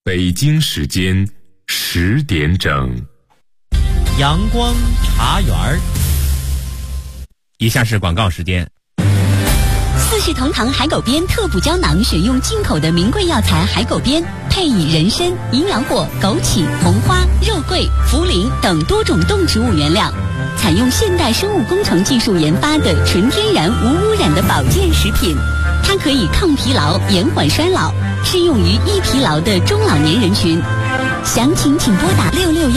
北京时间10点整， 阳光茶园儿。以下是广告时间。 四世同堂海狗鞭特补胶囊，选用进口的名贵药材海狗鞭，配以人参、营养果、枸杞、红花、肉桂、茯苓等多种动植物原料，采用现代生物工程技术研发的纯天然无污染的保健食品。它可以抗疲劳、延缓衰老，适用于易疲劳的中老年人群。详情请拨打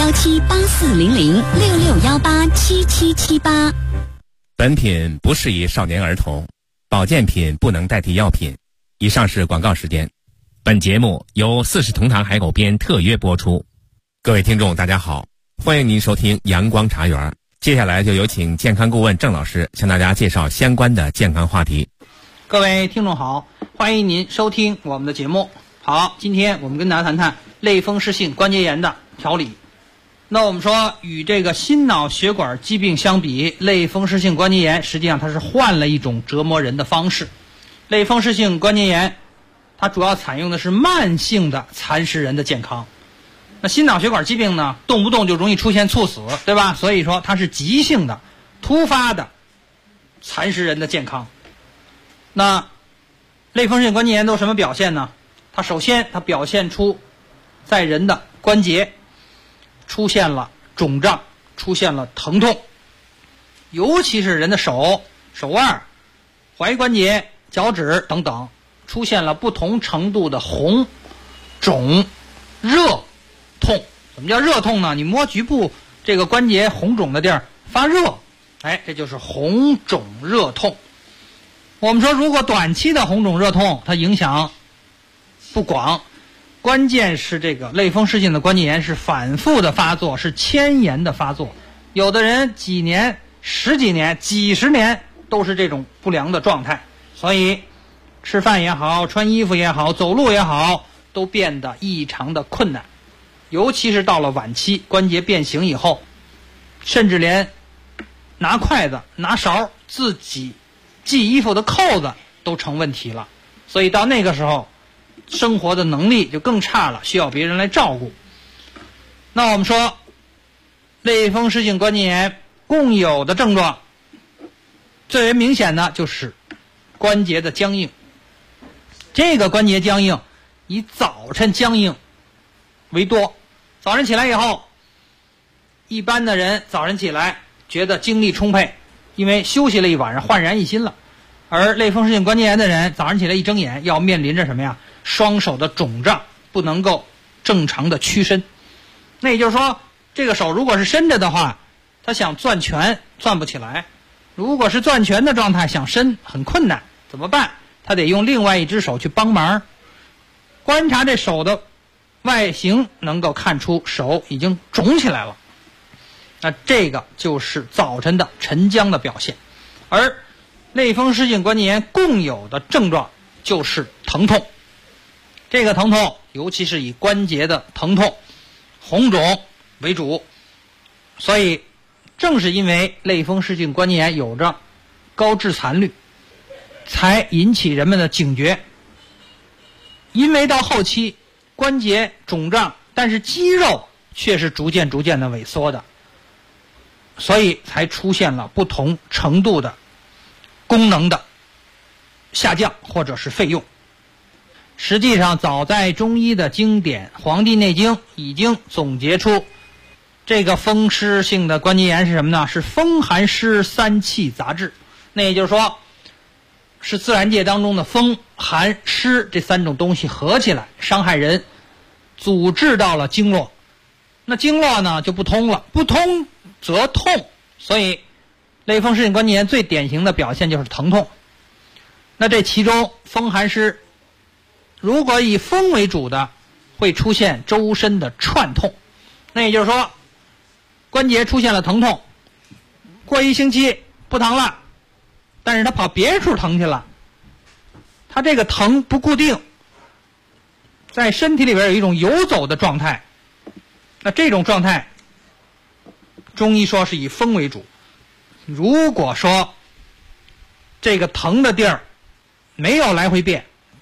6617840066187778。 本品不适宜少年儿童，保健品不能代替药品。以上是广告时间。本节目由四世同堂海狗鞭特约播出。各位听众大家好，欢迎您收听阳光茶园。接下来就有请健康顾问郑老师向大家介绍相关的健康话题。 各位听众好，欢迎您收听我们的节目。好，今天我们跟大家谈谈类风湿性关节炎的调理。那我们说与这个心脑血管疾病相比，类风湿性关节炎实际上它是换了一种折磨人的方式。类风湿性关节炎它主要采用的是慢性的蚕食人的健康。那心脑血管疾病呢，动不动就容易出现猝死，对吧？所以说它是急性的突发的蚕食人的健康。那类风湿性关节炎都有什么表现呢？它首先它表现出在人的关节出现了肿胀，出现了疼痛，尤其是人的手腕、踝关节、脚趾等等出现了不同程度的红、肿、热、痛。什么叫热痛呢？你摸局部这个关节红肿的地儿发热，这就是红肿热痛。我们说如果短期的红肿热痛它影响不广，关键是这个类风湿性的关节炎是反复的发作，是迁延的发作，有的人几年、十几年、几十年都是这种不良的状态，所以吃饭也好，穿衣服也好，走路也好，都变得异常的困难。尤其是到了晚期，关节变形以后，甚至连拿筷子、拿勺自己系衣服的扣子都成问题了，所以到那个时候生活的能力就更差了，需要别人来照顾。那我们说类风湿性关节炎共有的症状，最为明显的就是关节的僵硬。这个关节僵硬以早晨僵硬为多。早晨起来以后，一般的人早晨起来觉得精力充沛，因为休息了一晚上，焕然一新了。而类风湿性关节炎的人早上起来一睁眼，要面临着什么呀？双手的肿胀，不能够正常的屈伸。那也就是说，这个手如果是伸着的话，他想攥拳攥不起来；如果是攥拳的状态，想伸很困难，怎么办？他得用另外一只手去帮忙。观察这手的外形，能够看出手已经肿起来了。那这个就是早晨的晨僵的表现。而类风湿性关节炎共有的症状就是疼痛。这个疼痛尤其是以关节的疼痛、红肿为主，所以正是因为类风湿性关节炎有着高致残率，才引起人们的警觉。因为到后期关节肿胀，但是肌肉却是逐渐的萎缩的，所以才出现了不同程度的功能的下降或者是废用。实际上早在中医的经典《黄帝内经》已经总结出这个风湿性的关节炎是什么呢？是风寒湿三气杂治。那也就是说是自然界当中的风寒湿这三种东西合起来伤害人，阻滞到了经络，那经络呢就不通了，不通则痛，所以类风湿性关节炎最典型的表现就是疼痛。那这其中风寒湿如果以风为主的，会出现周身的串痛。那也就是说关节出现了疼痛，过一星期不疼了，但是他跑别处疼去了，他这个疼不固定，在身体里边有一种游走的状态。那这种状态中医说是以风为主。如果说这个疼的地儿没有来回变，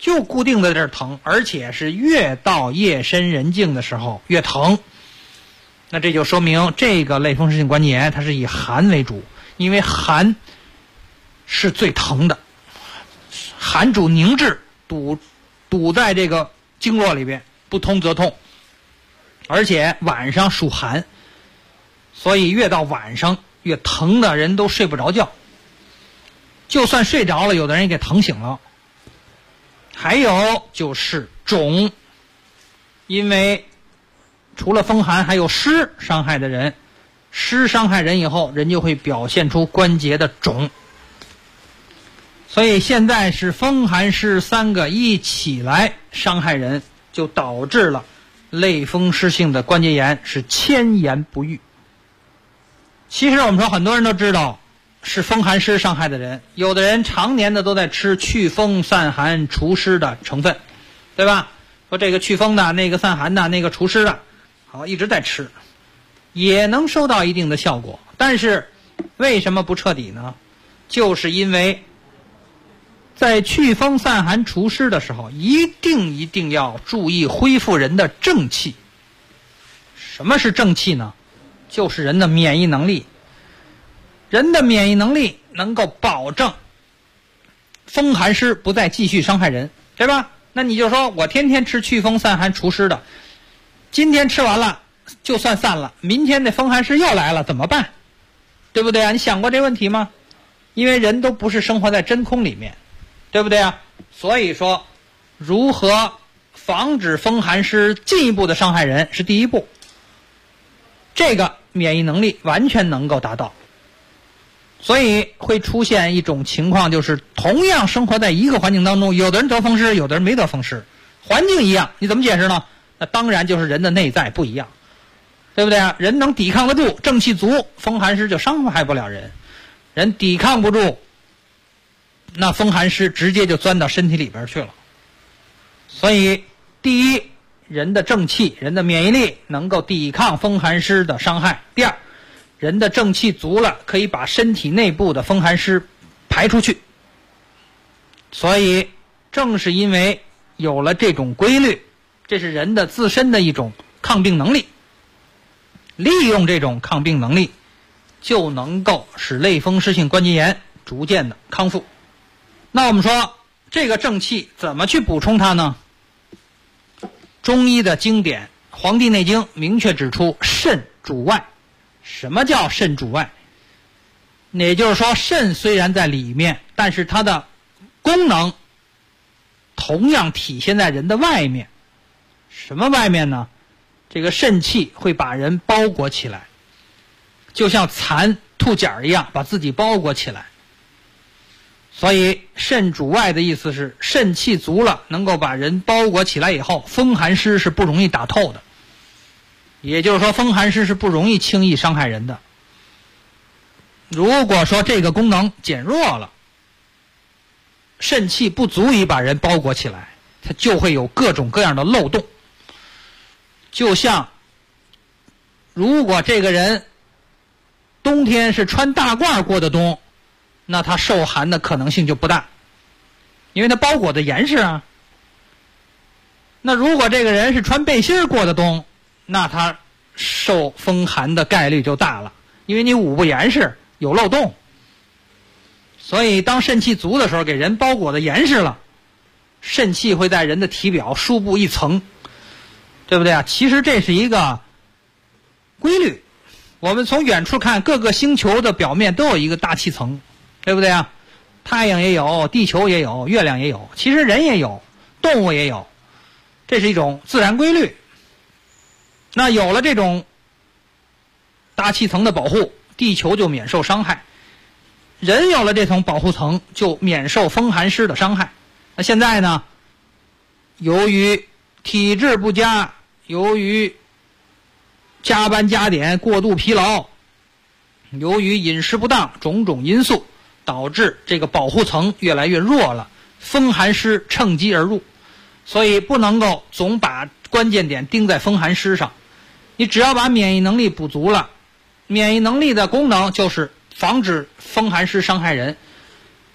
就固定在这儿疼，而且是越到夜深人静的时候越疼。那这就说明这个类风湿性关节炎它是以寒为主，因为寒是最疼的，寒主凝滞，堵在这个经络里边，不通则痛，而且晚上属寒，所以越到晚上越疼的人都睡不着觉，就算睡着了有的人也给疼醒了。还有就是肿，因为除了风寒还有湿伤害的人，湿伤害人以后人就会表现出关节的肿，所以现在是风寒湿三个一起来伤害人，就导致了类风湿性的关节炎是千言不愈。其实我们说很多人都知道是风寒湿伤害的人，有的人常年的都在吃祛风散寒除湿的成分，对吧？说这个祛风的，那个散寒的，那个除湿的，好，一直在吃，也能收到一定的效果。但是为什么不彻底呢？就是因为在祛风散寒除湿的时候，一定要注意恢复人的正气。什么是正气呢？就是人的免疫能力。人的免疫能力能够保证风寒湿不再继续伤害人，对吧？那你就说我天天吃祛风散寒除湿的，今天吃完了就算散了，明天那风寒湿又来了怎么办？对不对啊？你想过这问题吗？因为人都不是生活在真空里面，对不对啊？所以说如何防止风寒湿进一步的伤害人是第一步，这个免疫能力完全能够达到。所以会出现一种情况，就是同样生活在一个环境当中，有的人得风湿，有的人没得风湿，环境一样，你怎么解释呢？那当然就是人的内在不一样，对不对啊？人能抵抗得住，正气足，风寒湿就伤害不了人；人抵抗不住，那风寒湿直接就钻到身体里边去了。所以第一，人的正气，人的免疫力能够抵抗风寒湿的伤害；第二，人的正气足了，可以把身体内部的风寒湿排出去。所以正是因为有了这种规律，这是人的自身的一种抗病能力，利用这种抗病能力就能够使类风湿性关节炎逐渐的康复。那我们说这个正气怎么去补充它呢？中医的经典《黄帝内经》明确指出，肾主外。什么叫肾主外？也就是说，肾虽然在里面，但是它的功能同样体现在人的外面。什么外面呢？这个肾气会把人包裹起来，就像蚕兔茧一样，把自己包裹起来。所以肾主外的意思是肾气足了，能够把人包裹起来以后，风寒湿是不容易打透的。也就是说，风寒湿是不容易轻易伤害人的。如果说这个功能减弱了，肾气不足以把人包裹起来，它就会有各种各样的漏洞。就像如果这个人冬天是穿大褂过的冬，那他受寒的可能性就不大，因为他包裹的严实啊。那如果这个人是穿背心过的冬，那他受风寒的概率就大了，因为你捂不严实，有漏洞。所以当肾气足的时候，给人包裹的严实了，肾气会在人的体表输布一层，对不对啊？其实这是一个规律，我们从远处看，各个星球的表面都有一个大气层，对不对啊？太阳也有，地球也有，月亮也有，其实人也有，动物也有，这是一种自然规律。那有了这种大气层的保护，地球就免受伤害，人有了这层保护层就免受风寒湿的伤害。那现在呢，由于体质不佳，由于加班加点过度疲劳，由于饮食不当，种种因素导致这个保护层越来越弱了，风寒湿趁机而入。所以不能够总把关键点盯在风寒湿上，你只要把免疫能力补足了，免疫能力的功能就是防止风寒湿伤害人，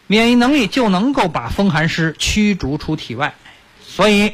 免疫能力就能够把风寒湿驱逐出体外。所以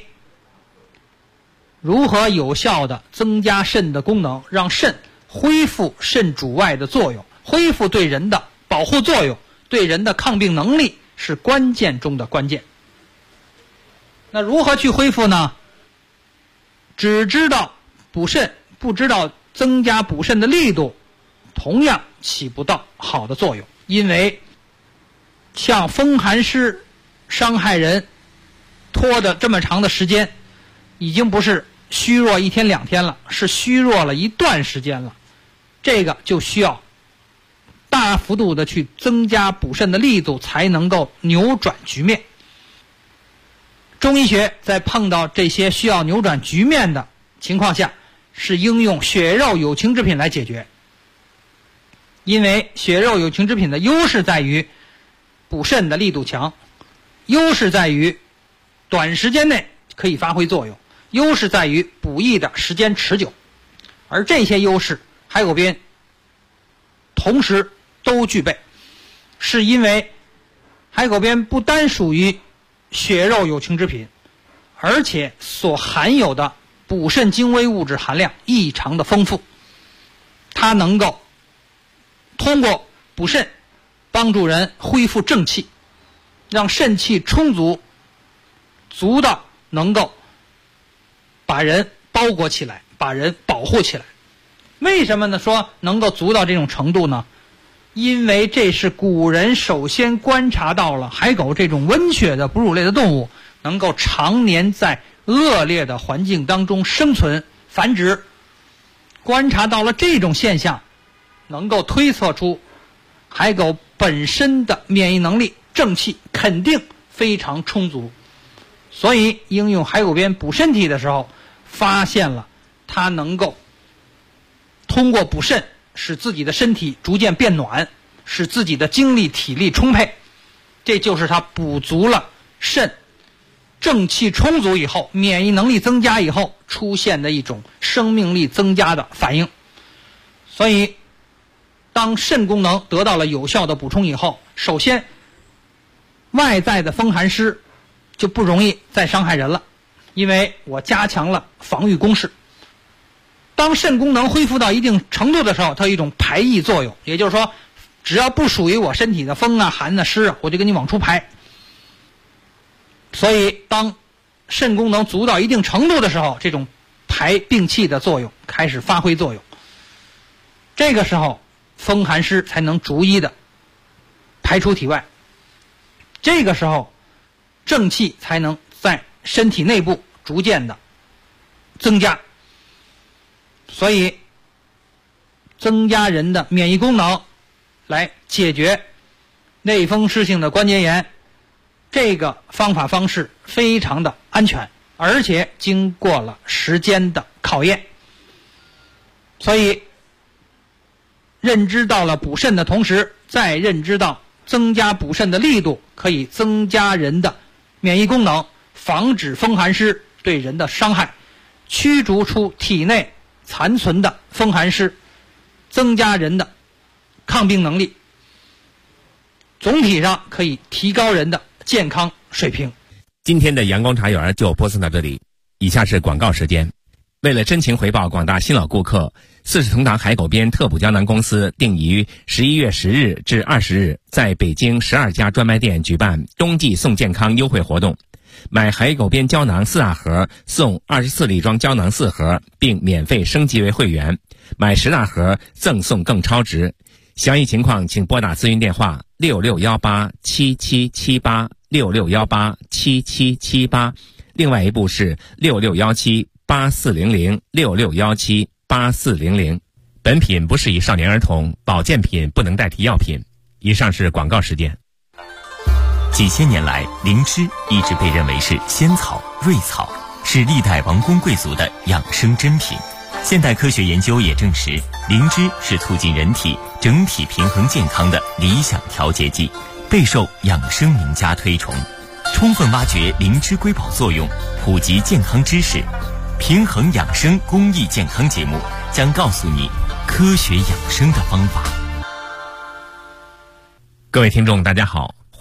如何有效地增加肾的功能，让肾恢复肾主外的作用，恢复对人的保护作用，对人的抗病能力，是关键中的关键。那如何去恢复呢？只知道补肾，不知道增加补肾的力度，同样起不到好的作用。因为像风寒湿伤害人拖的这么长的时间，已经不是虚弱1天2天了，是虚弱了一段时间了。这个就需要大幅度的去增加补肾的力度，才能够扭转局面。中医学在碰到这些需要扭转局面的情况下，是应用血肉有情之品来解决。因为血肉有情之品的优势在于补肾的力度强，优势在于短时间内可以发挥作用，优势在于补益的时间持久。而这些优势海口边同时都具备，是因为海口边不单属于血肉有情之品，而且所含有的补肾精微物质含量异常的丰富。它能够通过补肾帮助人恢复正气，让肾气充足，足到能够把人包裹起来，把人保护起来。为什么呢？说能够足到这种程度呢？因为这是古人首先观察到了海狗这种温血的哺乳类的动物能够常年在恶劣的环境当中生存繁殖，观察到了这种现象，能够推测出海狗本身的免疫能力正气肯定非常充足。所以应用海狗鞭补身体的时候，发现了它能够通过补肾使自己的身体逐渐变暖，使自己的精力体力充沛。这就是它补足了肾正气充足以后，免疫能力增加以后出现的一种生命力增加的反应。所以当肾功能得到了有效的补充以后，首先外在的风寒湿就不容易再伤害人了，因为我加强了防御攻势。当肾功能恢复到一定程度的时候，它有一种排异作用，也就是说只要不属于我身体的风啊寒啊湿啊，我就给你往出排。所以当肾功能足到一定程度的时候，这种排病气的作用开始发挥作用，这个时候风寒湿才能逐一的排出体外，这个时候正气才能在身体内部逐渐的增加。所以增加人的免疫功能来解决类风湿性的关节炎，这个方法方式非常的安全，而且经过了时间的考验。所以认知到了补肾的同时，再认知到增加补肾的力度可以增加人的免疫功能，防止风寒湿对人的伤害，驱逐出体内残存的风寒湿，增加人的抗病能力，总体上可以提高人的健康水平。 今天的阳光茶园就播送到这里，以下是广告时间。为了真情回报广大新老顾客，四世同堂海狗鞭特补胶囊公司定于11月10日至20日在北京12家专卖店举办冬季送健康优惠活动，买海狗鞭胶囊4大盒送24粒装胶囊4盒，并免费升级为会员，买10大盒赠送更超值。详细情况请拨打咨询电话66187778 66187778，另外一部是66178400 66178400。本品不适宜少年儿童，保健品不能代替药品。以上是广告时间。 几千年来，灵芝一直被认为是仙草、瑞草，是历代王公贵族的养生珍品。现代科学研究也证实，灵芝是促进人体整体平衡健康的理想调节剂，备受养生名家推崇。充分挖掘灵芝瑰宝作用，普及健康知识，平衡养生公益健康节目将告诉你科学养生的方法。 各位听众大家好，欢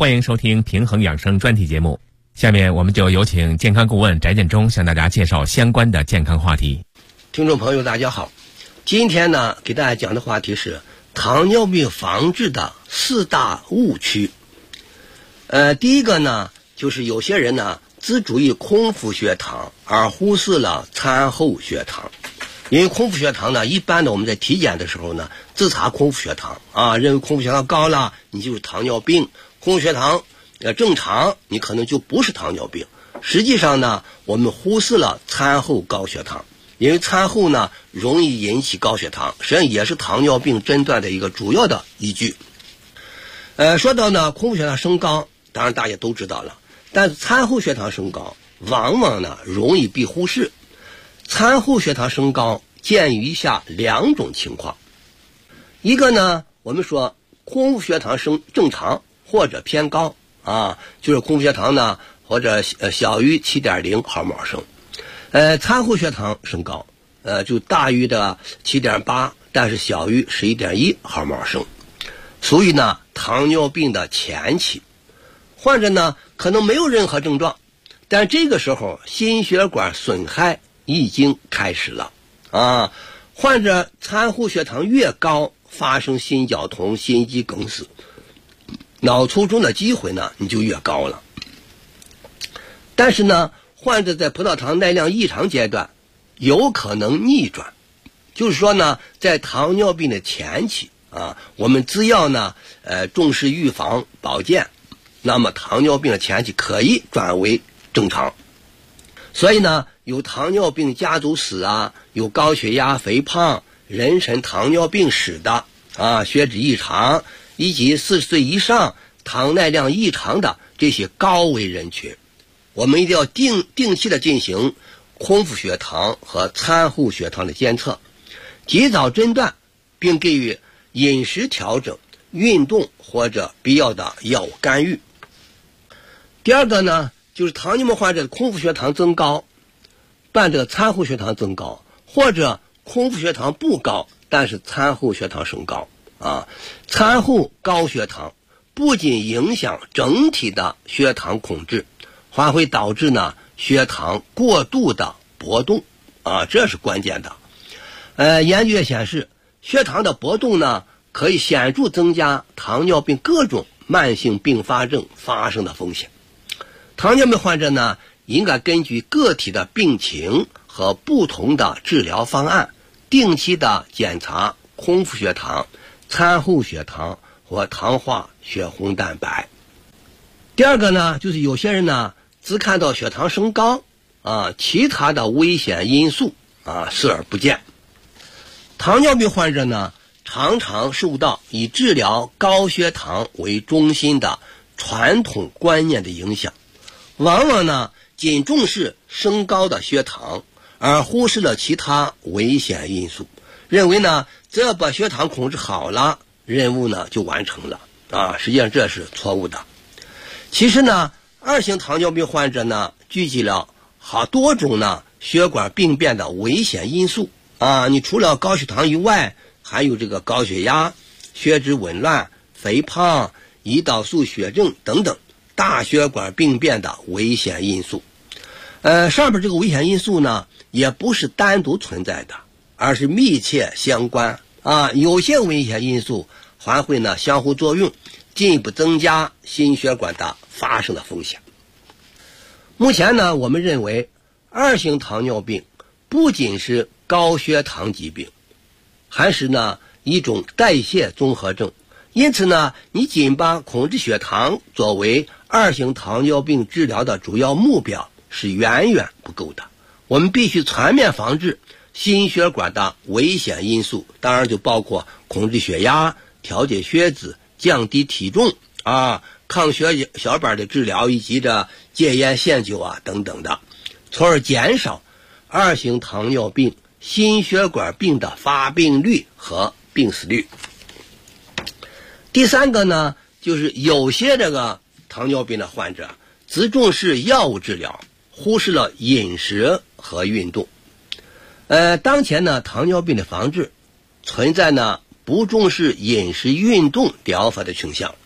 欢迎收听平衡养生专题节目。下面我们就有请健康顾问翟建中向大家介绍相关的健康话题。 听众朋友大家好，今天呢给大家讲的话题是糖尿病防治的4大误区。第一个呢，就是有些人呢只注意空腹血糖而忽视了餐后血糖。因为空腹血糖呢，一般的我们在体检的时候呢，只查空腹血糖认为空腹血糖高了，你就是糖尿病；空腹血糖正常，你可能就不是糖尿病。实际上呢，我们忽视了餐后高血糖，因为餐后呢容易引起高血糖，实际上也是糖尿病诊断的一个主要的依据。说到呢空腹血糖升高，当然大家都知道了，但是餐后血糖升高往往呢容易被忽视。餐后血糖升高见于以下2种情况。一个呢，我们说空腹血糖正常或者偏高就是空腹血糖呢或者小于 7.0 毫摩尔升。餐后血糖升高就大于的 7.8 但是小于 11.1 毫摩尔升，属于呢糖尿病的前期。患者呢可能没有任何症状，但这个时候心血管损害已经开始了患者餐后血糖越高，发生心绞痛、心肌梗死、脑卒中的机会呢你就越高了。但是呢，患者在葡萄糖耐量异常阶段有可能逆转，就是说呢，在糖尿病的前期我们只要呢重视预防保健，那么糖尿病的前期可以转为正常。所以呢，有糖尿病家族史有高血压、肥胖、妊娠糖尿病史的血脂异常，以及40岁以上糖耐量异常的这些高危人群，我们一定要定期的进行空腹血糖和餐后血糖的监测，及早诊断，并给予饮食调整、运动或者必要的药物干预。第二个呢，就是糖尿病患者的空腹血糖增高伴着餐后血糖增高，或者空腹血糖不高但是餐后血糖升高餐后高血糖不仅影响整体的血糖控制，还会导致呢血糖过度的波动这是关键的。研究也显示，血糖的波动呢可以显著增加糖尿病各种慢性并发症发生的风险。糖尿病患者呢应该根据个体的病情和不同的治疗方案，定期的检查空腹血糖、餐后血糖或糖化血红蛋白。第二个呢，就是有些人呢只看到血糖升高其他的危险因素视而不见。糖尿病患者呢常常受到以治疗高血糖为中心的传统观念的影响，往往呢仅重视升高的血糖，而忽视了其他危险因素，认为呢只要把血糖控制好了，任务呢就完成了实际上这是错误的。其实呢2型糖尿病患者呢聚集了好多种呢血管病变的危险因素你除了高血糖以外，还有这个高血压、血脂紊乱、肥胖、胰岛素血症等等大血管病变的危险因素。上边这个危险因素呢也不是单独存在的，而是密切相关有些危险因素还会呢相互作用，进一步增加心血管的发生的风险。目前呢我们认为2型糖尿病不仅是高血糖疾病，还是呢一种代谢综合症。因此呢，你仅把控制血糖作为2型糖尿病治疗的主要目标是远远不够的。我们必须全面防治心血管的危险因素，当然就包括控制血压、调节血脂、降低体重抗血小板的治疗，以及这戒烟限酒等等的，从而减少2型糖尿病心血管病的发病率和病死率。第三个呢，就是有些这个糖尿病的患者只重视药物治疗，忽视了饮食和运动。当前呢，糖尿病的防治存在呢不重视饮食运动疗法的倾向，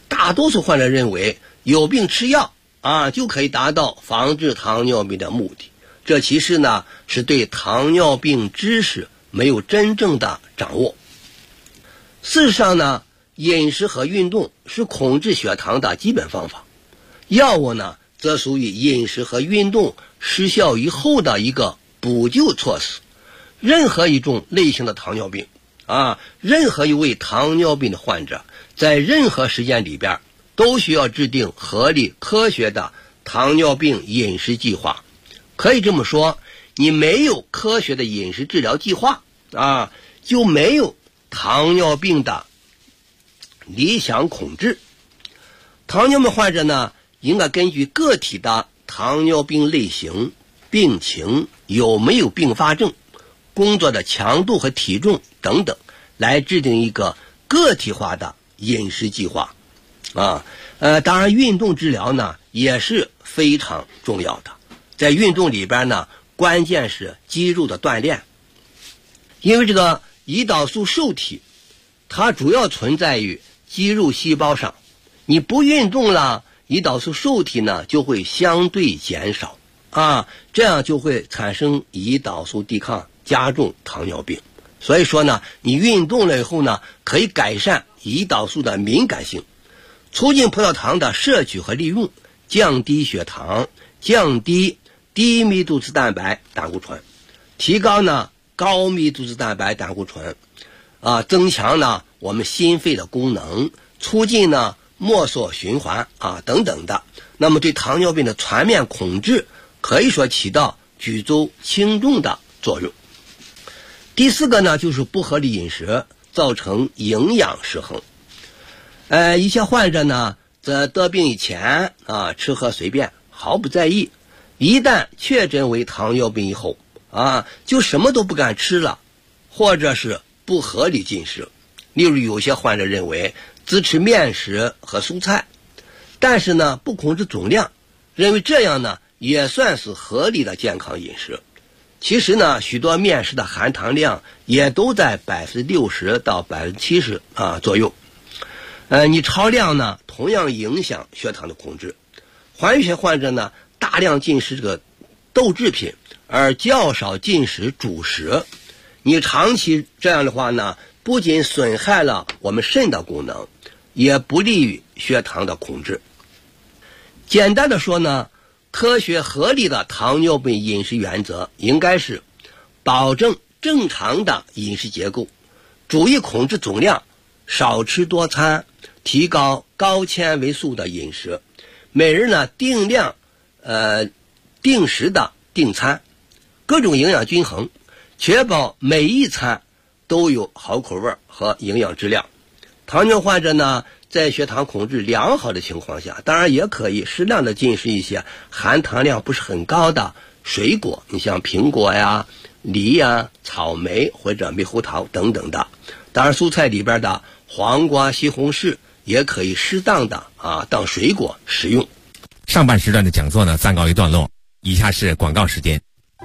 大多数患者认为有病吃药就可以达到防治糖尿病的目的，这其实呢是对糖尿病知识没有真正的掌握。事实上呢，饮食和运动是控制血糖的基本方法，药物呢则属于饮食和运动失效以后的一个补救措施。任何一种类型的糖尿病任何一位糖尿病的患者在任何时间里边都需要制定合理科学的糖尿病饮食计划。可以这么说，你没有科学的饮食治疗计划就没有糖尿病的理想控制。糖尿病患者呢，应该根据个体的糖尿病类型、病情、有没有并发症、工作的强度和体重等等，来制定一个个体化的饮食计划当然运动治疗呢也是非常重要的。在运动里边呢，关键是肌肉的锻炼，因为这个胰岛素受体它主要存在于肌肉细胞上，你不运动了，胰岛素受体呢就会相对减少这样就会产生胰岛素抵抗，加重糖尿病。所以说呢，你运动了以后呢，可以改善胰岛素的敏感性，促进葡萄糖的摄取和利用，降低血糖，降低低密度脂蛋白胆固醇，提高呢高密度脂蛋白胆固醇增强呢我们心肺的功能，促进呢末梢循环等等的。那么对糖尿病的全面控制可以说起到举足轻重的作用。第四个呢，就是不合理饮食造成营养失衡。一些患者呢在得病以前吃喝随便，毫不在意，一旦确诊为糖尿病以后就什么都不敢吃了，或者是不合理进食。例如有些患者认为只吃面食和蔬菜，但是呢不控制总量，认为这样呢也算是合理的健康饮食。其实呢，许多面食的含糖量也都在60%到70%左右。你超量呢，同样影响血糖的控制。还有一些患者呢，大量进食这个豆制品，而较少进食主食。你长期这样的话呢，不仅损害了我们肾的功能，也不利于血糖的控制。简单的说呢，科学合理的糖尿病饮食原则应该是保证正常的饮食结构，注意控制总量，少吃多餐，提高高纤维素的饮食，每日呢定量定时的订餐，各种营养均衡，确保每一餐都有好口味和营养质量。糖尿患者呢，在血糖控制良好的情况下，当然也可以适量的进食一些含糖量不是很高的水果，你像苹果呀、梨呀、草莓或者猕猴桃等等的。当然蔬菜里边的黄瓜、西红柿也可以适当的当水果食用。 上半时段的讲座呢暂告一段落，以下是广告时间。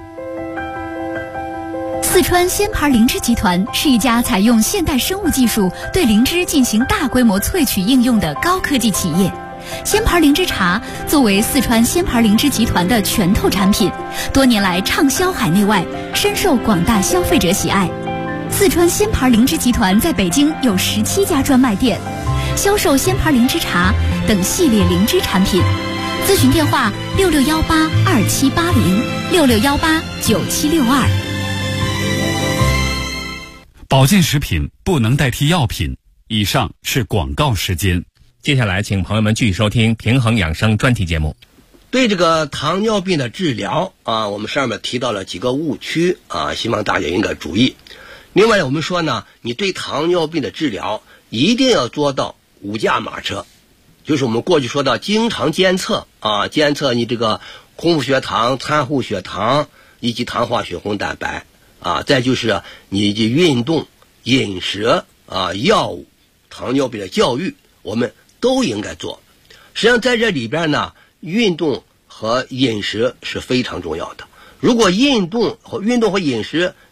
四川鲜牌灵芝集团是一家采用现代生物技术对灵芝进行大规模萃取应用的高科技企业。鲜牌灵芝茶作为四川鲜牌灵芝集团的拳头产品，多年来畅销海内外，深受广大消费者喜爱。四川鲜牌灵芝集团在北京有17家专卖店，销售鲜牌灵芝茶等系列灵芝产品。咨询电话66182780，66189762。 保健食品不能代替药品。以上是广告时间。 接下来请朋友们继续收听平衡养生专题节目。 对这个糖尿病的治疗我们上面提到了几个误区希望大家应该注意。另外我们说呢，你对糖尿病的治疗一定要做到5驾马车，就是我们过去说到经常监测监测你这个空腹血糖、餐后血糖以及糖化血红蛋白再就是你的运动、饮食药物、糖尿病的教育，我们都应该做。实际上在这里边呢，运动和饮食是非常重要的。如果运动和饮食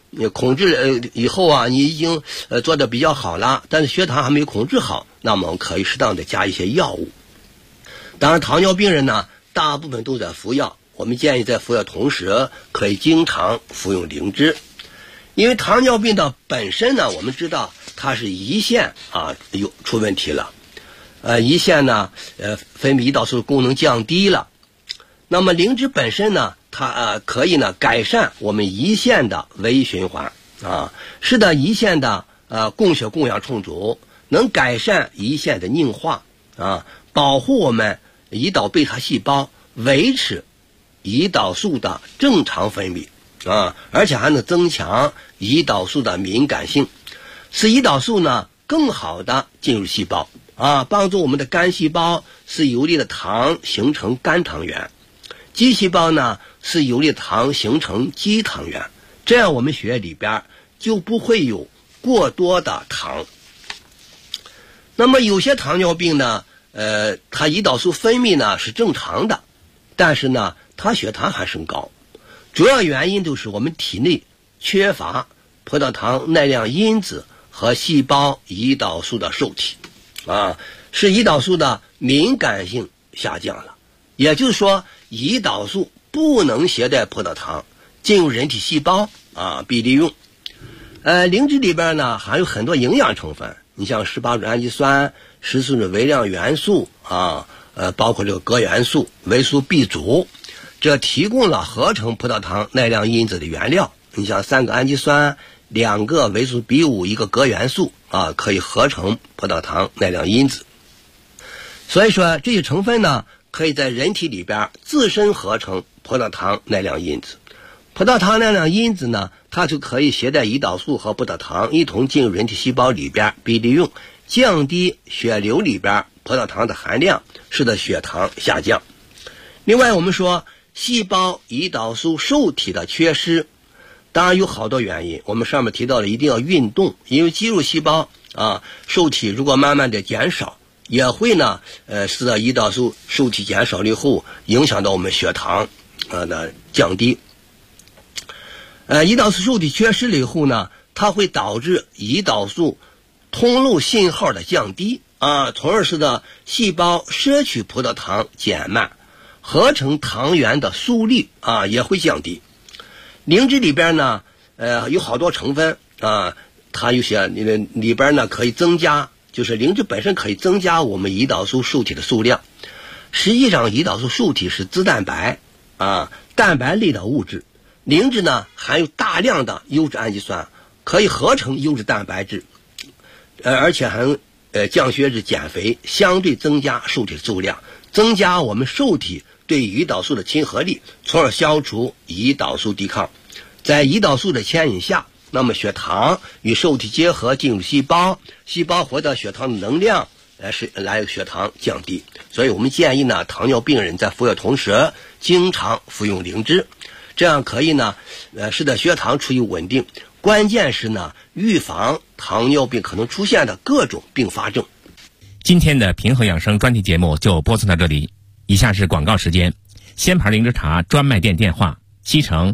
你控制以后啊，你已经做得比较好了，但是血糖还没有控制好，那么我们可以适当的加一些药物。当然，糖尿病人呢，大部分都在服药，我们建议在服药同时可以经常服用灵芝。因为糖尿病的本身呢，我们知道它是胰腺啊出问题了，胰腺呢分泌胰岛素功能降低了。那么灵芝本身呢，它可以呢改善我们胰腺的微循环啊，使得胰腺的供血供氧充足，能改善胰腺的硬化啊，保护我们胰岛贝塔细胞，维持胰岛素的正常分泌啊，而且还能增强胰岛素的敏感性，使胰岛素呢更好的进入细胞啊，帮助我们的肝细胞使游离的糖形成肝糖原，肌细胞呢使游离的糖形成肌糖原，这样我们血液里边就不会有过多的糖。那么有些糖尿病呢，它胰岛素分泌呢是正常的，但是呢它血糖还升高，主要原因就是我们体内缺乏葡萄糖耐量因子和细胞胰岛素的受体啊，使胰岛素的敏感性下降了，也就是说胰岛素不能携带葡萄糖进入人体细胞啊，被利用。灵芝里边呢含有很多营养成分，你像18种氨基酸、14种微量元素啊，包括这个铬元素、维素 B 族，这提供了合成葡萄糖耐量因子的原料。你像3个氨基酸、2个维素 B5、1个铬元素啊，可以合成葡萄糖耐量因子。所以说这些成分呢，可以在人体里边自身合成葡萄糖耐量因子。葡萄糖耐量因子呢，它就可以携带胰岛素和葡萄糖一同进入人体细胞里边被利用，降低血流里边葡萄糖的含量，使得血糖下降。另外我们说细胞胰岛素受体的缺失，当然有好多原因，我们上面提到了一定要运动，因为肌肉细胞啊受体如果慢慢的减少，也会呢使得胰岛素受体减少了以后影响到我们血糖的降低。胰岛素受体缺失了以后呢，它会导致胰岛素通路信号的降低啊，从而使得细胞摄取葡萄糖减慢，合成糖原的速率啊也会降低。灵芝里边呢有好多成分啊，它有些里边呢可以增加，就是灵芝本身可以增加我们胰岛素受体的数量。实际上胰岛素受体是脂蛋白啊，蛋白类的物质。灵芝呢含有大量的优质氨基酸，可以合成优质蛋白质，而且还能降血脂、减肥，相对增加受体的数量，增加我们受体对胰岛素的亲和力，从而消除胰岛素抵抗。在胰岛素的牵引下，那么血糖与受体结合进入细胞，细胞获得血糖的能量，来血糖降低。所以我们建议呢，糖尿病人在服药同时经常服用灵芝，这样可以呢使得血糖处于稳定，关键是呢预防糖尿病可能出现的各种并发症。 今天的平衡养生专题节目就播送到这里，以下是广告时间。仙牌灵芝茶专卖店电话：西城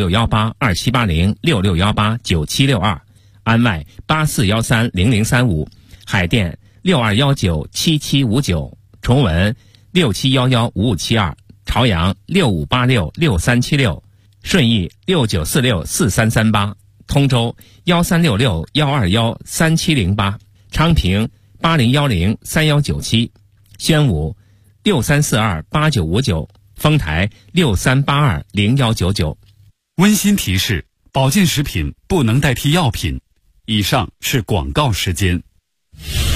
6618278066189762，安外84130035，海淀62197759，重文67115572，朝阳65866376，顺义69464338，通州136612137038，昌平80103197，宣武63428959，丰台63820199。 温馨提示：保健食品不能代替药品。以上是广告时间。